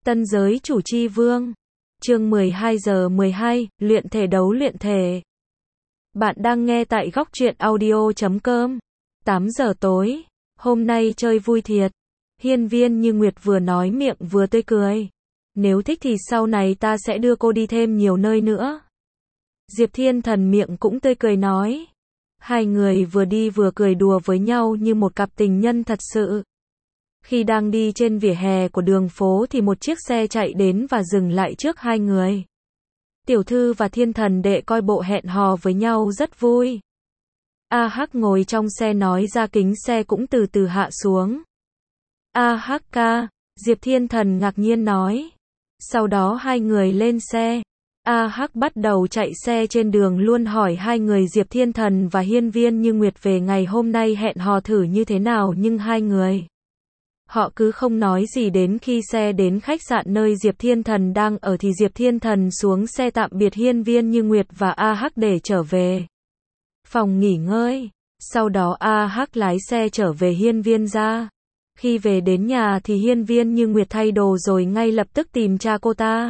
Tân giới chủ chi vương. Chương 12 giờ 12, luyện thể đấu luyện thể. Bạn đang nghe tại góc truyện audio.com. 8 giờ tối. Hôm nay chơi vui thiệt. Hiên Viên Như Nguyệt vừa nói miệng vừa tươi cười. Nếu thích thì sau này ta sẽ đưa cô đi thêm nhiều nơi nữa. Diệp Thiên Thần miệng cũng tươi cười nói. Hai người vừa đi vừa cười đùa với nhau như một cặp tình nhân thật sự. Khi đang đi trên vỉa hè của đường phố thì một chiếc xe chạy đến và dừng lại trước hai người. Tiểu thư và Thiên Thần đệ coi bộ hẹn hò với nhau rất vui. A Hắc ngồi trong xe nói ra kính xe cũng từ từ hạ xuống. A Hắc ca, Diệp Thiên Thần ngạc nhiên nói. Sau đó hai người lên xe. A Hắc bắt đầu chạy xe trên đường luôn hỏi hai người Diệp Thiên Thần và Hiên Viên Như Nguyệt về ngày hôm nay hẹn hò thử như thế nào, nhưng hai người họ cứ không nói gì. Đến khi xe đến khách sạn nơi Diệp Thiên Thần đang ở thì Diệp Thiên Thần xuống xe tạm biệt Hiên Viên Như Nguyệt và A Hắc để trở về phòng nghỉ ngơi. Sau đó A Hắc lái xe trở về Hiên Viên ra. Khi về đến nhà thì Hiên Viên Như Nguyệt thay đồ rồi ngay lập tức tìm cha cô ta.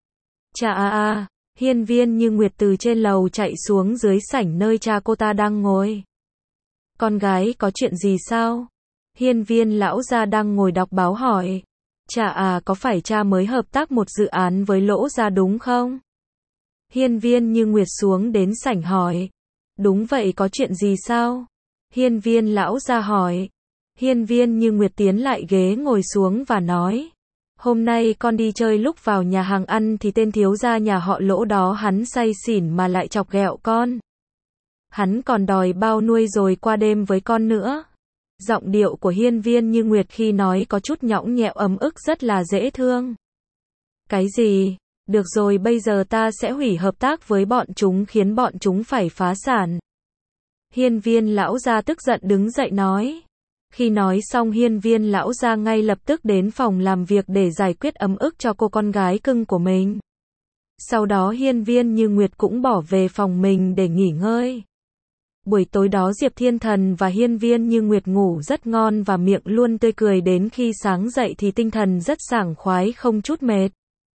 Cha Hiên Viên Như Nguyệt từ trên lầu chạy xuống dưới sảnh nơi cha cô ta đang ngồi. Con gái có chuyện gì sao? Hiên Viên lão gia đang ngồi đọc báo hỏi. Cha có phải cha mới hợp tác một dự án với Lỗ gia đúng không? Hiên Viên Như Nguyệt xuống đến sảnh hỏi. Đúng vậy, có chuyện gì sao? Hiên Viên lão gia hỏi. Hiên Viên Như Nguyệt tiến lại ghế ngồi xuống và nói. Hôm nay con đi chơi, lúc vào nhà hàng ăn thì tên thiếu gia nhà họ Lỗ đó hắn say xỉn mà lại chọc ghẹo con. Hắn còn đòi bao nuôi rồi qua đêm với con nữa. Giọng điệu của Hiên Viên Như Nguyệt khi nói có chút nhõng nhẽo ấm ức rất là dễ thương. Cái gì? Được rồi, bây giờ ta sẽ hủy hợp tác với bọn chúng, khiến bọn chúng phải phá sản. Hiên Viên lão gia tức giận đứng dậy nói. Khi nói xong Hiên Viên lão gia ngay lập tức đến phòng làm việc để giải quyết ấm ức cho cô con gái cưng của mình. Sau đó Hiên Viên Như Nguyệt cũng bỏ về phòng mình để nghỉ ngơi. Buổi tối đó Diệp Thiên Thần và Hiên Viên Như Nguyệt ngủ rất ngon và miệng luôn tươi cười, đến khi sáng dậy thì tinh thần rất sảng khoái, không chút mệt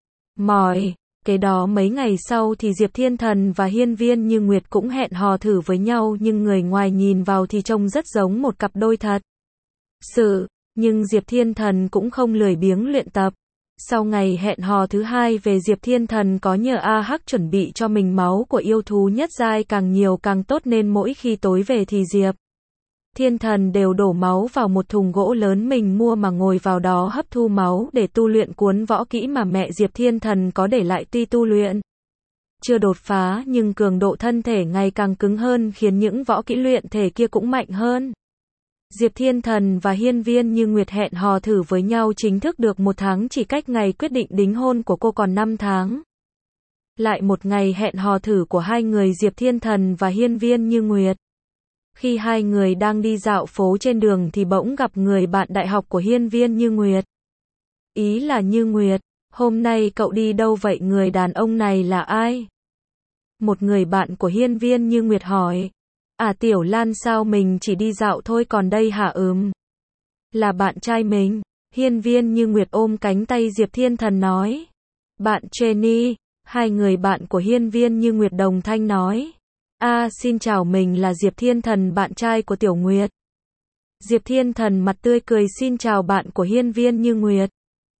mỏi. Kế đó mấy ngày sau thì Diệp Thiên Thần và Hiên Viên Như Nguyệt cũng hẹn hò thử với nhau, nhưng người ngoài nhìn vào thì trông rất giống một cặp đôi thật sự, nhưng Diệp Thiên Thần cũng không lười biếng luyện tập. Sau ngày hẹn hò thứ hai về, Diệp Thiên Thần có nhờ A Hắc chuẩn bị cho mình máu của yêu thú nhất giai, càng nhiều càng tốt, nên mỗi khi tối về thì Diệp Thiên Thần đều đổ máu vào một thùng gỗ lớn mình mua mà ngồi vào đó hấp thu máu để tu luyện cuốn võ kỹ mà mẹ Diệp Thiên Thần có để lại. Tuy tu luyện chưa đột phá nhưng cường độ thân thể ngày càng cứng hơn, khiến những võ kỹ luyện thể kia cũng mạnh hơn. Diệp Thiên Thần và Hiên Viên Như Nguyệt hẹn hò thử với nhau chính thức được một tháng, chỉ cách ngày quyết định đính hôn của cô còn 5 tháng. Lại một ngày hẹn hò thử của hai người Diệp Thiên Thần và Hiên Viên Như Nguyệt. Khi hai người đang đi dạo phố trên đường thì bỗng gặp người bạn đại học của Hiên Viên Như Nguyệt. Ý là Như Nguyệt, hôm nay cậu đi đâu vậy, người đàn ông này là ai? Một người bạn của Hiên Viên Như Nguyệt hỏi. Tiểu Lan sao, mình chỉ đi dạo thôi, còn đây hả? Là bạn trai mình. Hiên Viên Như Nguyệt ôm cánh tay Diệp Thiên Thần nói. Bạn Jenny. Hai người bạn của Hiên Viên Như Nguyệt đồng thanh nói. Xin chào, mình là Diệp Thiên Thần, bạn trai của Tiểu Nguyệt. Diệp Thiên Thần mặt tươi cười xin chào bạn của Hiên Viên Như Nguyệt.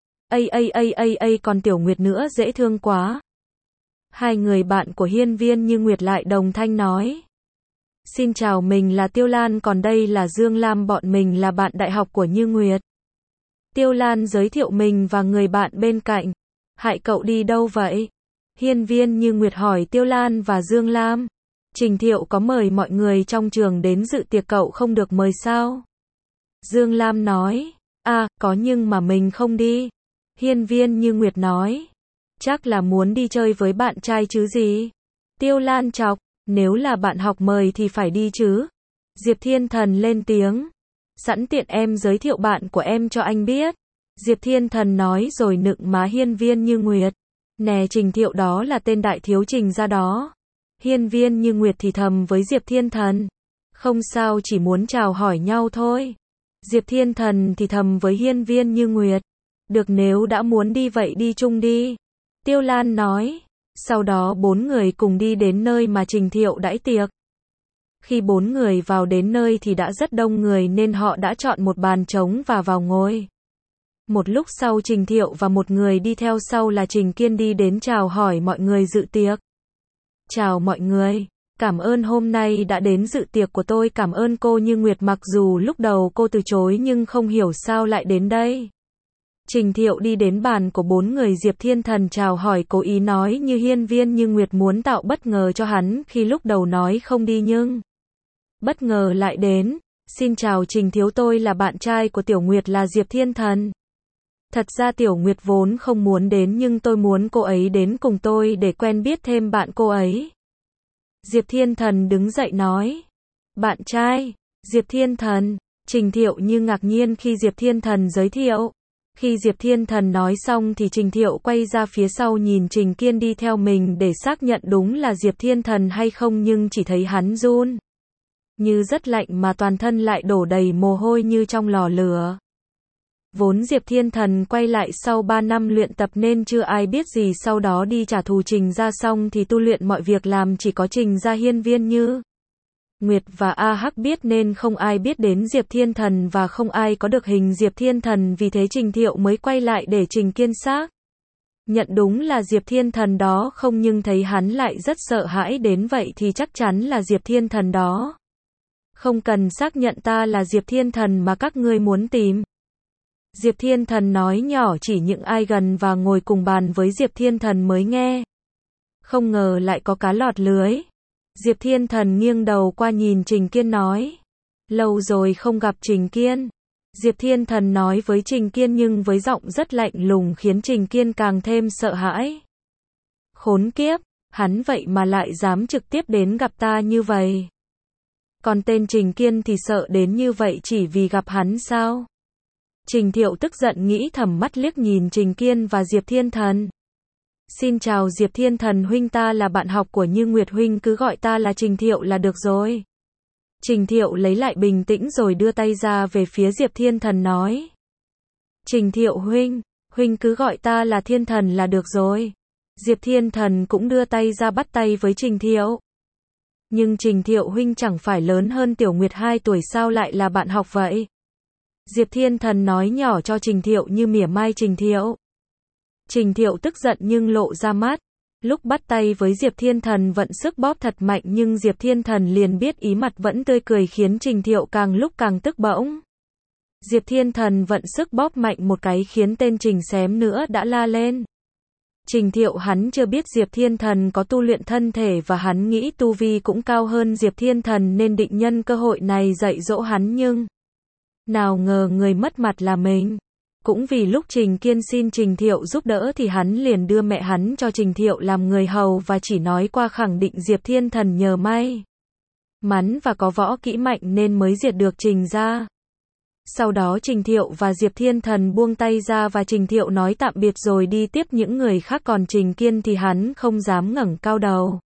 Còn Tiểu Nguyệt nữa, dễ thương quá. Hai người bạn của Hiên Viên Như Nguyệt lại đồng thanh nói. Xin chào, mình là Tiêu Lan, còn đây là Dương Lam, bọn mình là bạn đại học của Như Nguyệt. Tiêu Lan giới thiệu mình và người bạn bên cạnh. Hại cậu đi đâu vậy? Hiên Viên Như Nguyệt hỏi Tiêu Lan và Dương Lam. Trình Thiệu có mời mọi người trong trường đến dự tiệc, cậu không được mời sao? Dương Lam nói. Có nhưng mà mình không đi. Hiên Viên Như Nguyệt nói. Chắc là muốn đi chơi với bạn trai chứ gì? Tiêu Lan chọc. Nếu là bạn học mời thì phải đi chứ. Diệp Thiên Thần lên tiếng. Sẵn tiện em giới thiệu bạn của em cho anh biết. Diệp Thiên Thần nói rồi nựng má Hiên Viên Như Nguyệt. Nè, Trình Thiệu đó là tên đại thiếu Trình ra đó. Hiên Viên Như Nguyệt thì thầm với Diệp Thiên Thần. Không sao, chỉ muốn chào hỏi nhau thôi. Diệp Thiên Thần thì thầm với Hiên Viên Như Nguyệt. Được, nếu đã muốn đi vậy đi chung đi. Tiêu Lan nói. Sau đó 4 người cùng đi đến nơi mà Trình Thiệu đãi tiệc. Khi 4 người vào đến nơi thì đã rất đông người nên họ đã chọn một bàn trống và vào ngồi. Một lúc sau Trình Thiệu và một người đi theo sau là Trình Kiên đi đến chào hỏi mọi người dự tiệc. Chào mọi người, cảm ơn hôm nay đã đến dự tiệc của tôi, cảm ơn cô Như Nguyệt, mặc dù lúc đầu cô từ chối nhưng không hiểu sao lại đến đây. Trình Thiệu đi đến bàn của 4 người Diệp Thiên Thần chào hỏi, cố ý nói như hiên viên Như Nguyệt muốn tạo bất ngờ cho hắn khi lúc đầu nói không đi nhưng bất ngờ lại đến. Xin chào Trình thiếu, tôi là bạn trai của Tiểu Nguyệt là Diệp Thiên Thần. Thật ra Tiểu Nguyệt vốn không muốn đến nhưng tôi muốn cô ấy đến cùng tôi để quen biết thêm bạn cô ấy. Diệp Thiên Thần đứng dậy nói. Bạn trai, Diệp Thiên Thần, Trình Thiệu như ngạc nhiên khi Diệp Thiên Thần giới thiệu. Khi Diệp Thiên Thần nói xong thì Trình Thiệu quay ra phía sau nhìn Trình Kiên đi theo mình để xác nhận đúng là Diệp Thiên Thần hay không, nhưng chỉ thấy hắn run như rất lạnh mà toàn thân lại đổ đầy mồ hôi như trong lò lửa. Vốn Diệp Thiên Thần quay lại sau 3 năm luyện tập nên chưa ai biết gì, sau đó đi trả thù Trình Gia xong thì tu luyện mọi việc làm chỉ có Trình Gia, hiên viên Như Nguyệt và A Hắc biết nên không ai biết đến Diệp Thiên Thần và không ai có được hình Diệp Thiên Thần, vì thế Trình Thiệu mới quay lại để Trình Kiên xác nhận đúng là Diệp Thiên Thần đó không, nhưng thấy hắn lại rất sợ hãi đến vậy thì chắc chắn là Diệp Thiên Thần đó. Không cần xác nhận, ta là Diệp Thiên Thần mà các ngươi muốn tìm. Diệp Thiên Thần nói nhỏ, chỉ những ai gần và ngồi cùng bàn với Diệp Thiên Thần mới nghe. Không ngờ lại có cá lọt lưới. Diệp Thiên Thần nghiêng đầu qua nhìn Trình Kiên nói. Lâu rồi không gặp Trình Kiên. Diệp Thiên Thần nói với Trình Kiên nhưng với giọng rất lạnh lùng khiến Trình Kiên càng thêm sợ hãi. Khốn kiếp, hắn vậy mà lại dám trực tiếp đến gặp ta như vậy. Còn tên Trình Kiên thì sợ đến như vậy chỉ vì gặp hắn sao? Trình Thiệu tức giận nghĩ thầm, mắt liếc nhìn Trình Kiên và Diệp Thiên Thần. Xin chào Diệp Thiên Thần huynh, ta là bạn học của Như Nguyệt huynh, cứ gọi ta là Trình Thiệu là được rồi. Trình Thiệu lấy lại bình tĩnh rồi đưa tay ra về phía Diệp Thiên Thần nói. Trình Thiệu huynh, huynh cứ gọi ta là Thiên Thần là được rồi. Diệp Thiên Thần cũng đưa tay ra bắt tay với Trình Thiệu. Nhưng Trình Thiệu huynh chẳng phải lớn hơn Tiểu Nguyệt 2 tuổi sao lại là bạn học vậy? Diệp Thiên Thần nói nhỏ cho Trình Thiệu như mỉa mai Trình Thiệu. Trình Thiệu tức giận nhưng lộ ra mắt. Lúc bắt tay với Diệp Thiên Thần vận sức bóp thật mạnh nhưng Diệp Thiên Thần liền biết ý, mặt vẫn tươi cười khiến Trình Thiệu càng lúc càng tức bỗng. Diệp Thiên Thần vận sức bóp mạnh một cái khiến tên Trình Xém nữa đã la lên. Trình Thiệu hắn chưa biết Diệp Thiên Thần có tu luyện thân thể và hắn nghĩ tu vi cũng cao hơn Diệp Thiên Thần nên định nhân cơ hội này dạy dỗ hắn, nhưng nào ngờ người mất mặt là mình. Cũng vì lúc Trình Kiên xin Trình Thiệu giúp đỡ thì hắn liền đưa mẹ hắn cho Trình Thiệu làm người hầu và chỉ nói qua khẳng định Diệp Thiên Thần nhờ may mắn và có võ kỹ mạnh nên mới diệt được Trình gia. Sau đó Trình Thiệu và Diệp Thiên Thần buông tay ra và Trình Thiệu nói tạm biệt rồi đi tiếp những người khác, còn Trình Kiên thì hắn không dám ngẩng cao đầu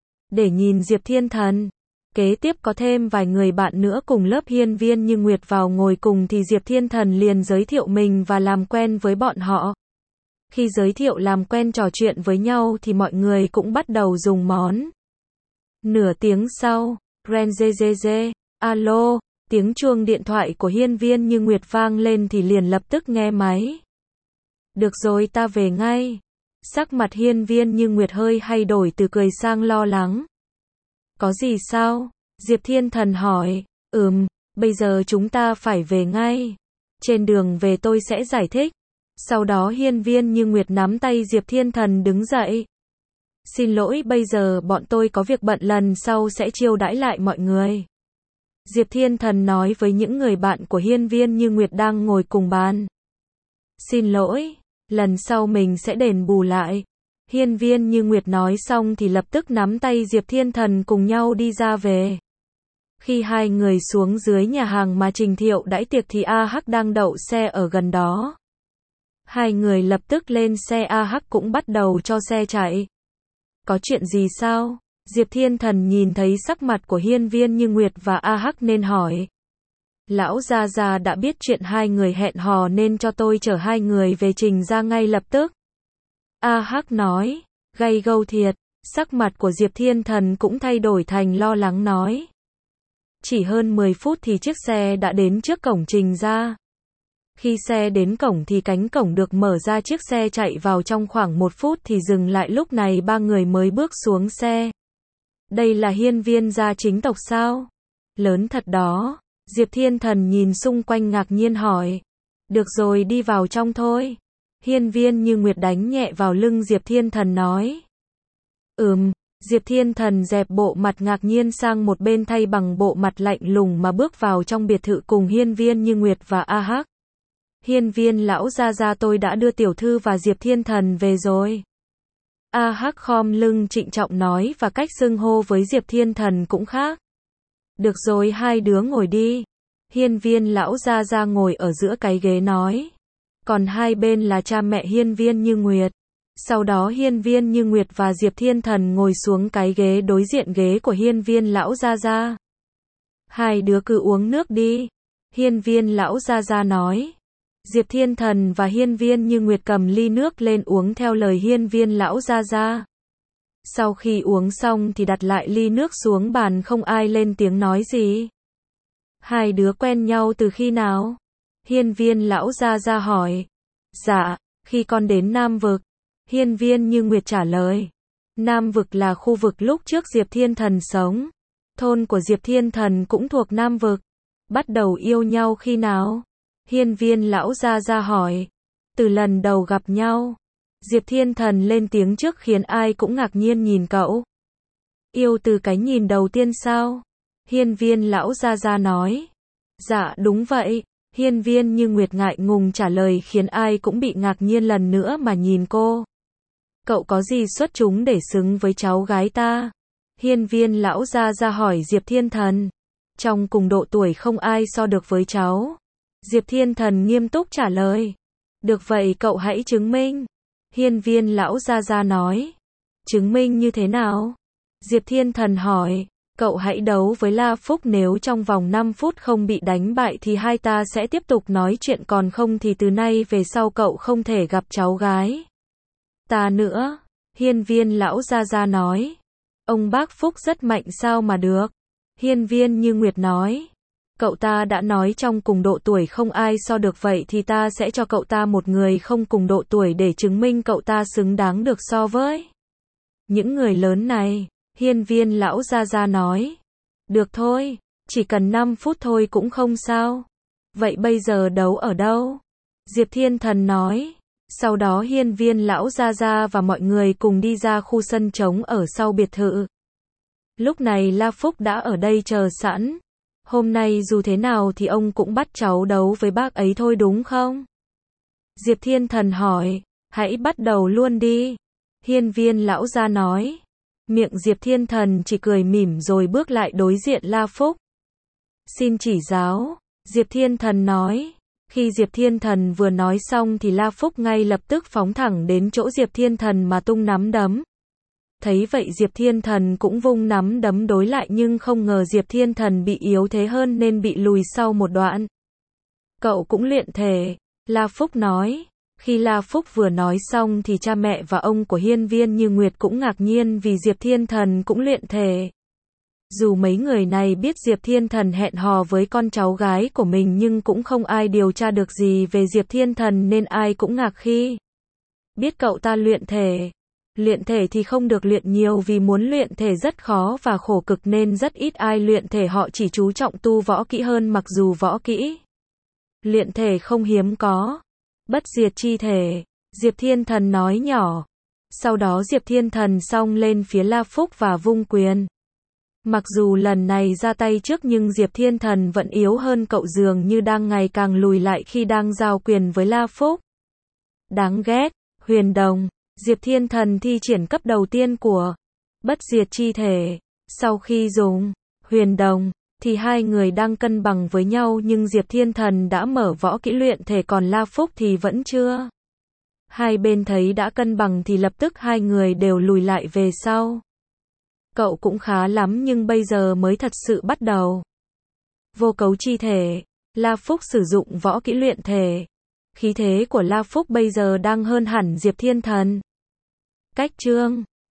để nhìn Diệp Thiên Thần. Kế tiếp có thêm vài người bạn nữa cùng lớp hiên viên Như Nguyệt vào ngồi cùng thì Diệp Thiên Thần liền giới thiệu mình và làm quen với bọn họ. Khi giới thiệu làm quen trò chuyện với nhau thì mọi người cũng bắt đầu dùng món. Nửa tiếng sau, Renzezeze, alo, tiếng chuông điện thoại của hiên viên Như Nguyệt vang lên thì liền lập tức nghe máy. Được rồi, ta về ngay. Sắc mặt hiên viên Như Nguyệt hơi thay đổi từ cười sang lo lắng. Có gì sao? Diệp Thiên Thần hỏi. Bây giờ chúng ta phải về ngay. Trên đường về tôi sẽ giải thích. Sau đó hiên viên Như Nguyệt nắm tay Diệp Thiên Thần đứng dậy. Xin lỗi, bây giờ bọn tôi có việc bận, lần sau sẽ chiêu đãi lại mọi người. Diệp Thiên Thần nói với những người bạn của hiên viên Như Nguyệt đang ngồi cùng bàn. Xin lỗi, lần sau mình sẽ đền bù lại. Hiên viên Như Nguyệt nói xong thì lập tức nắm tay Diệp Thiên Thần cùng nhau đi ra về. Khi hai người xuống dưới nhà hàng mà Trình Thiệu đãi tiệc thì A Hắc đang đậu xe ở gần đó. Hai người lập tức lên xe, A Hắc cũng bắt đầu cho xe chạy. Có chuyện gì sao? Diệp Thiên Thần nhìn thấy sắc mặt của hiên viên Như Nguyệt và A Hắc nên hỏi. Lão Gia Gia đã biết chuyện hai người hẹn hò nên cho tôi chở hai người về Trình ra ngay lập tức. A Hắc nói, gay gâu thiệt, sắc mặt của Diệp Thiên Thần cũng thay đổi thành lo lắng nói. Chỉ hơn 10 phút thì chiếc xe đã đến trước cổng Trình ra. Khi xe đến cổng thì cánh cổng được mở ra, chiếc xe chạy vào trong khoảng 1 phút thì dừng lại, lúc này ba người mới bước xuống xe. Đây là hiên viên gia chính tộc sao? Lớn thật đó. Diệp Thiên Thần nhìn xung quanh ngạc nhiên hỏi. Được rồi, đi vào trong thôi. Hiên viên như nguyệt đánh nhẹ vào lưng Diệp Thiên Thần nói. Diệp Thiên Thần dẹp bộ mặt ngạc nhiên sang một bên, thay bằng bộ mặt lạnh lùng mà bước vào trong biệt thự cùng hiên viên như nguyệt và A Hắc. Hiên viên lão gia gia, tôi đã đưa tiểu thư và Diệp Thiên Thần về rồi. A Hắc khom lưng trịnh trọng nói, và cách xưng hô với Diệp Thiên Thần cũng khác. Được rồi, hai đứa ngồi đi. Hiên viên lão gia gia ngồi ở giữa cái ghế nói. Còn hai bên là cha mẹ hiên viên như nguyệt. Sau đó hiên viên như nguyệt và Diệp Thiên Thần ngồi xuống cái ghế đối diện ghế của hiên viên lão gia gia. Hai đứa cứ uống nước đi. Hiên viên lão gia gia nói. Diệp Thiên Thần và hiên viên như nguyệt cầm ly nước lên uống theo lời hiên viên lão gia gia. Sau khi uống xong thì đặt lại ly nước xuống bàn, không ai lên tiếng nói gì. Hai đứa quen nhau từ khi nào? Hiên viên lão gia gia hỏi. Dạ, khi con đến Nam Vực. Hiên viên như nguyệt trả lời. Nam Vực là khu vực lúc trước Diệp Thiên Thần sống. Thôn của Diệp Thiên Thần cũng thuộc Nam Vực. Bắt đầu yêu nhau khi nào? Hiên viên lão gia gia hỏi. Từ lần đầu gặp nhau. Diệp Thiên Thần lên tiếng trước khiến ai cũng ngạc nhiên nhìn cậu. Yêu từ cái nhìn đầu tiên sao? Hiên viên lão gia gia nói. Dạ đúng vậy. Hiên viên như nguyệt ngại ngùng trả lời khiến ai cũng bị ngạc nhiên lần nữa mà nhìn cô. Cậu có gì xuất chúng để xứng với cháu gái ta? Hiên viên lão gia gia hỏi Diệp Thiên Thần. Trong cùng độ tuổi không ai so được với cháu. Diệp Thiên Thần nghiêm túc trả lời. Được vậy cậu hãy chứng minh. Hiên viên lão gia gia nói. Chứng minh như thế nào? Diệp Thiên Thần hỏi. Cậu hãy đấu với La Phúc, nếu trong vòng 5 phút không bị đánh bại thì hai ta sẽ tiếp tục nói chuyện, còn không thì từ nay về sau cậu không thể gặp cháu gái ta nữa. Hiên viên lão gia gia nói. Ông bác Phúc rất mạnh sao mà được? Hiên viên như nguyệt nói. Cậu ta đã nói trong cùng độ tuổi không ai so được, vậy thì ta sẽ cho cậu ta một người không cùng độ tuổi để chứng minh cậu ta xứng đáng được so với những người lớn này. Hiên viên lão gia gia nói. Được thôi, chỉ cần 5 phút thôi cũng không sao. Vậy bây giờ đấu ở đâu? Diệp Thiên Thần nói. Sau đó hiên viên lão gia gia và mọi người cùng đi ra khu sân trống ở sau biệt thự. Lúc này La Phúc đã ở đây chờ sẵn. Hôm nay dù thế nào thì ông cũng bắt cháu đấu với bác ấy thôi đúng không? Diệp Thiên Thần hỏi. Hãy bắt đầu luôn đi. Hiên viên lão gia nói. Miệng Diệp Thiên Thần chỉ cười mỉm rồi bước lại đối diện La Phúc. Xin chỉ giáo. Diệp Thiên Thần nói. Khi Diệp Thiên Thần vừa nói xong thì La Phúc ngay lập tức phóng thẳng đến chỗ Diệp Thiên Thần mà tung nắm đấm. Thấy vậy Diệp Thiên Thần cũng vung nắm đấm đối lại, nhưng không ngờ Diệp Thiên Thần bị yếu thế hơn nên bị lùi sau một đoạn. Cậu cũng luyện thể. La Phúc nói. Khi La Phúc vừa nói xong thì cha mẹ và ông của hiên viên như nguyệt cũng ngạc nhiên vì Diệp Thiên Thần cũng luyện thể. Dù mấy người này biết Diệp Thiên Thần hẹn hò với con cháu gái của mình nhưng cũng không ai điều tra được gì về Diệp Thiên Thần nên ai cũng ngạc khi biết cậu ta luyện thể. Luyện thể thì không được luyện nhiều vì muốn luyện thể rất khó và khổ cực nên rất ít ai luyện thể, họ chỉ chú trọng tu võ kỹ hơn, mặc dù võ kỹ luyện thể không hiếm có. Bất diệt chi thể. Diệp Thiên Thần nói nhỏ. Sau đó Diệp Thiên Thần xông lên phía La Phúc và vung quyền. Mặc dù lần này ra tay trước nhưng Diệp Thiên Thần vẫn yếu hơn cậu, dường như đang ngày càng lùi lại khi đang giao quyền với La Phúc. Đáng ghét. Huyền đồng. Diệp Thiên Thần thi triển cấp đầu tiên của bất diệt chi thể. Sau khi dùng huyền đồng thì hai người đang cân bằng với nhau, nhưng Diệp Thiên Thần đã mở võ kỹ luyện thể còn La Phúc thì vẫn chưa. Hai bên thấy đã cân bằng thì lập tức hai người đều lùi lại về sau. Cậu cũng khá lắm nhưng bây giờ mới thật sự bắt đầu. Vô cấu chi thể. La Phúc sử dụng võ kỹ luyện thể. Khí thế của La Phúc bây giờ đang hơn hẳn Diệp Thiên Thần. Cách chương